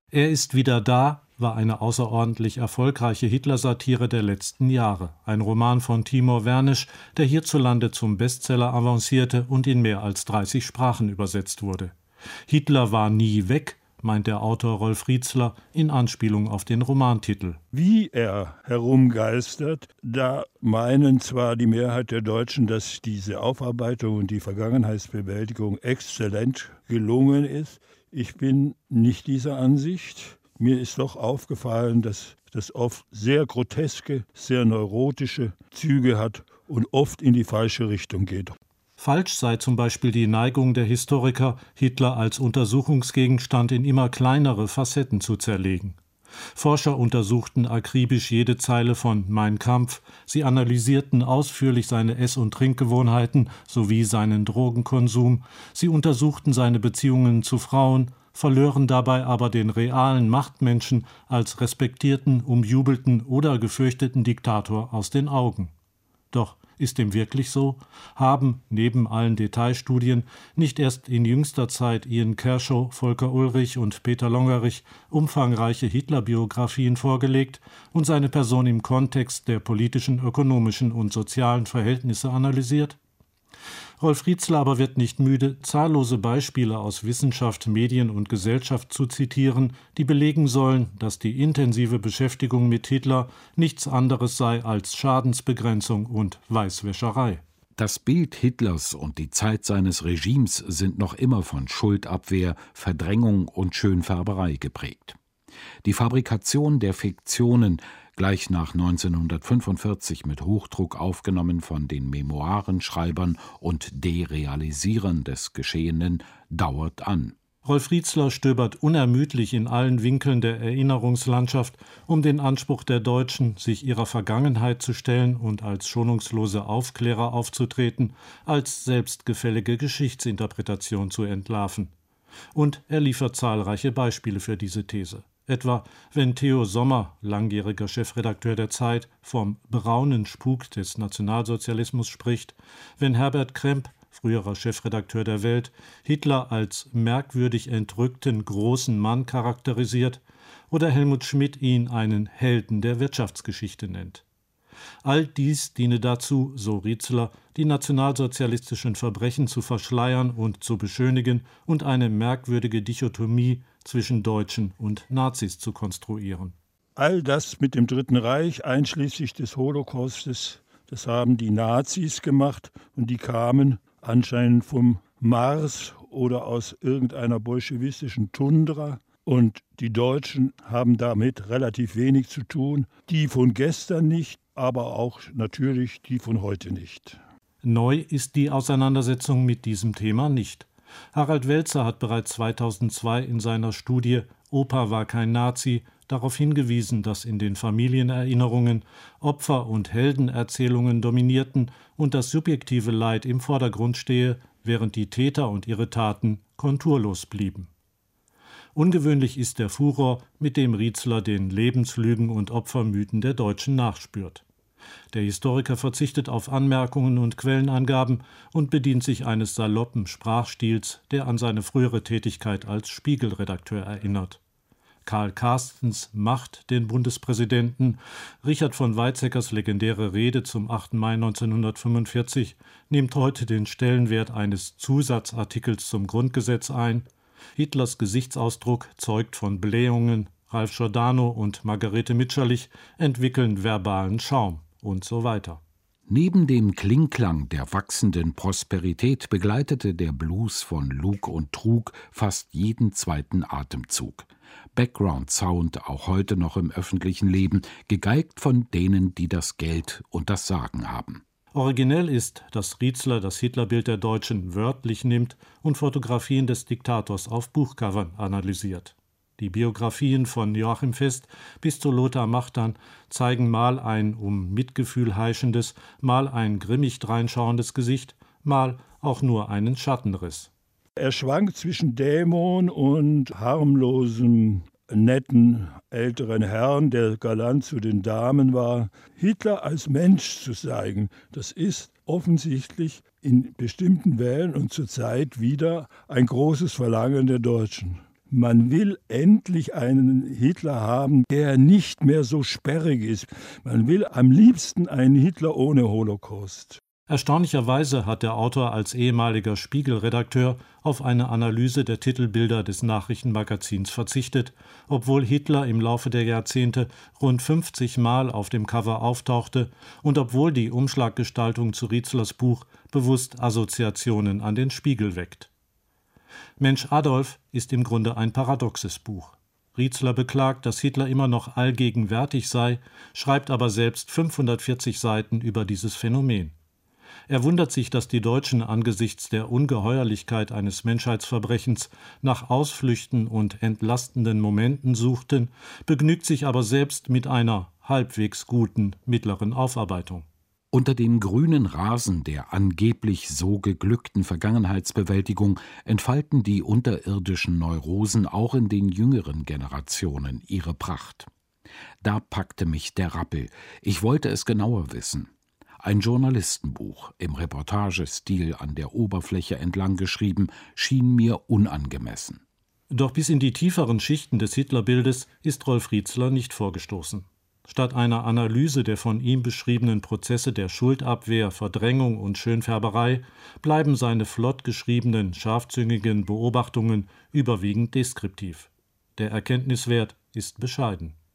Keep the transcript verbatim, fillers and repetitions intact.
Er ist wieder da war eine außerordentlich erfolgreiche Hitler-Satire der letzten Jahre. Ein Roman von Timur Wernisch, der hierzulande zum Bestseller avancierte und in mehr als dreißig Sprachen übersetzt wurde. Hitler war nie weg, meint der Autor Rolf Rietzler in Anspielung auf den Romantitel. Wie er herumgeistert, da meinen zwar die Mehrheit der Deutschen, dass diese Aufarbeitung und die Vergangenheitsbewältigung exzellent gelungen ist. Ich bin nicht dieser Ansicht. Mir ist doch aufgefallen, dass das oft sehr groteske, sehr neurotische Züge hat und oft in die falsche Richtung geht. Falsch sei zum Beispiel die Neigung der Historiker, Hitler als Untersuchungsgegenstand in immer kleinere Facetten zu zerlegen. Forscher untersuchten akribisch jede Zeile von Mein Kampf, sie analysierten ausführlich seine Ess- und Trinkgewohnheiten sowie seinen Drogenkonsum, sie untersuchten seine Beziehungen zu Frauen, verlören dabei aber den realen Machtmenschen als respektierten, umjubelten oder gefürchteten Diktator aus den Augen. Doch ist dem wirklich so? Haben, neben allen Detailstudien, nicht erst in jüngster Zeit Ian Kershaw, Volker Ulrich und Peter Longerich umfangreiche Hitlerbiografien vorgelegt und seine Person im Kontext der politischen, ökonomischen und sozialen Verhältnisse analysiert? Rolf Rietzler aber wird nicht müde, zahllose Beispiele aus Wissenschaft, Medien und Gesellschaft zu zitieren, die belegen sollen, dass die intensive Beschäftigung mit Hitler nichts anderes sei als Schadensbegrenzung und Weißwäscherei. Das Bild Hitlers und die Zeit seines Regimes sind noch immer von Schuldabwehr, Verdrängung und Schönfärberei geprägt. Die Fabrikation der Fiktionen, gleich nach neunzehnhundertfünfundvierzig mit Hochdruck aufgenommen von den Memoirenschreibern und Derealisierern des Geschehenen, dauert an. Rolf Rietzler stöbert unermüdlich in allen Winkeln der Erinnerungslandschaft, um den Anspruch der Deutschen, sich ihrer Vergangenheit zu stellen und als schonungslose Aufklärer aufzutreten, als selbstgefällige Geschichtsinterpretation zu entlarven. Und er liefert zahlreiche Beispiele für diese These. Etwa, wenn Theo Sommer, langjähriger Chefredakteur der Zeit, vom braunen Spuk des Nationalsozialismus spricht, wenn Herbert Kremp, früherer Chefredakteur der Welt, Hitler als merkwürdig entrückten großen Mann charakterisiert oder Helmut Schmidt ihn einen Helden der Wirtschaftsgeschichte nennt. All dies diene dazu, so Rietzler, die nationalsozialistischen Verbrechen zu verschleiern und zu beschönigen und eine merkwürdige Dichotomie zwischen Deutschen und Nazis zu konstruieren. All das mit dem Dritten Reich, einschließlich des Holocaustes, das haben die Nazis gemacht und die kamen anscheinend vom Mars oder aus irgendeiner bolschewistischen Tundra. Und die Deutschen haben damit relativ wenig zu tun. Die von gestern nicht, aber auch natürlich die von heute nicht. Neu ist die Auseinandersetzung mit diesem Thema nicht. Harald Welzer hat bereits zweitausendzwei in seiner Studie »Opa war kein Nazi« darauf hingewiesen, dass in den Familienerinnerungen Opfer- und Heldenerzählungen dominierten und das subjektive Leid im Vordergrund stehe, während die Täter und ihre Taten konturlos blieben. Ungewöhnlich ist der Furor, mit dem Rietzler den Lebenslügen und Opfermythen der Deutschen nachspürt. Der Historiker verzichtet auf Anmerkungen und Quellenangaben und bedient sich eines saloppen Sprachstils, der an seine frühere Tätigkeit als Spiegelredakteur erinnert. Karl Carstens macht den Bundespräsidenten, Richard von Weizsäckers legendäre Rede zum achten Mai neunzehnhundertfünfundvierzig nimmt heute den Stellenwert eines Zusatzartikels zum Grundgesetz ein. Hitlers Gesichtsausdruck zeugt von Blähungen, Ralf Giordano und Margarete Mitscherlich entwickeln verbalen Schaum und so weiter. Neben dem Klingklang der wachsenden Prosperität begleitete der Blues von Lug und Trug fast jeden zweiten Atemzug. Background-Sound auch heute noch im öffentlichen Leben, gegeigt von denen, die das Geld und das Sagen haben. Originell ist, dass Rietzler das Hitlerbild der Deutschen wörtlich nimmt und Fotografien des Diktators auf Buchcovern analysiert. Die Biografien von Joachim Fest bis zu Lothar Machtern zeigen mal ein um Mitgefühl heischendes, mal ein grimmig dreinschauendes Gesicht, mal auch nur einen Schattenriss. Er schwankt zwischen Dämon und harmlosem, netten, älteren Herrn, der galant zu den Damen war. Hitler als Mensch zu zeigen, das ist offensichtlich in bestimmten Wellen und zur Zeit wieder ein großes Verlangen der Deutschen. Man will endlich einen Hitler haben, der nicht mehr so sperrig ist. Man will am liebsten einen Hitler ohne Holocaust. Erstaunlicherweise hat der Autor als ehemaliger Spiegel-Redakteur auf eine Analyse der Titelbilder des Nachrichtenmagazins verzichtet, obwohl Hitler im Laufe der Jahrzehnte rund fünfzig Mal auf dem Cover auftauchte und obwohl die Umschlaggestaltung zu Rietzlers Buch bewusst Assoziationen an den Spiegel weckt. Mensch Adolf ist im Grunde ein paradoxes Buch. Rietzler beklagt, dass Hitler immer noch allgegenwärtig sei, schreibt aber selbst fünfhundertvierzig Seiten über dieses Phänomen. Er wundert sich, dass die Deutschen angesichts der Ungeheuerlichkeit eines Menschheitsverbrechens nach Ausflüchten und entlastenden Momenten suchten, begnügt sich aber selbst mit einer halbwegs guten mittleren Aufarbeitung. Unter dem grünen Rasen der angeblich so geglückten Vergangenheitsbewältigung entfalten die unterirdischen Neurosen auch in den jüngeren Generationen ihre Pracht. Da packte mich der Rappel. Ich wollte es genauer wissen. Ein Journalistenbuch, im Reportagestil an der Oberfläche entlang geschrieben, schien mir unangemessen. Doch bis in die tieferen Schichten des Hitlerbildes ist Rolf Rietzler nicht vorgestoßen. Statt einer Analyse der von ihm beschriebenen Prozesse der Schuldabwehr, Verdrängung und Schönfärberei bleiben seine flott geschriebenen, scharfzüngigen Beobachtungen überwiegend deskriptiv. Der Erkenntniswert ist bescheiden.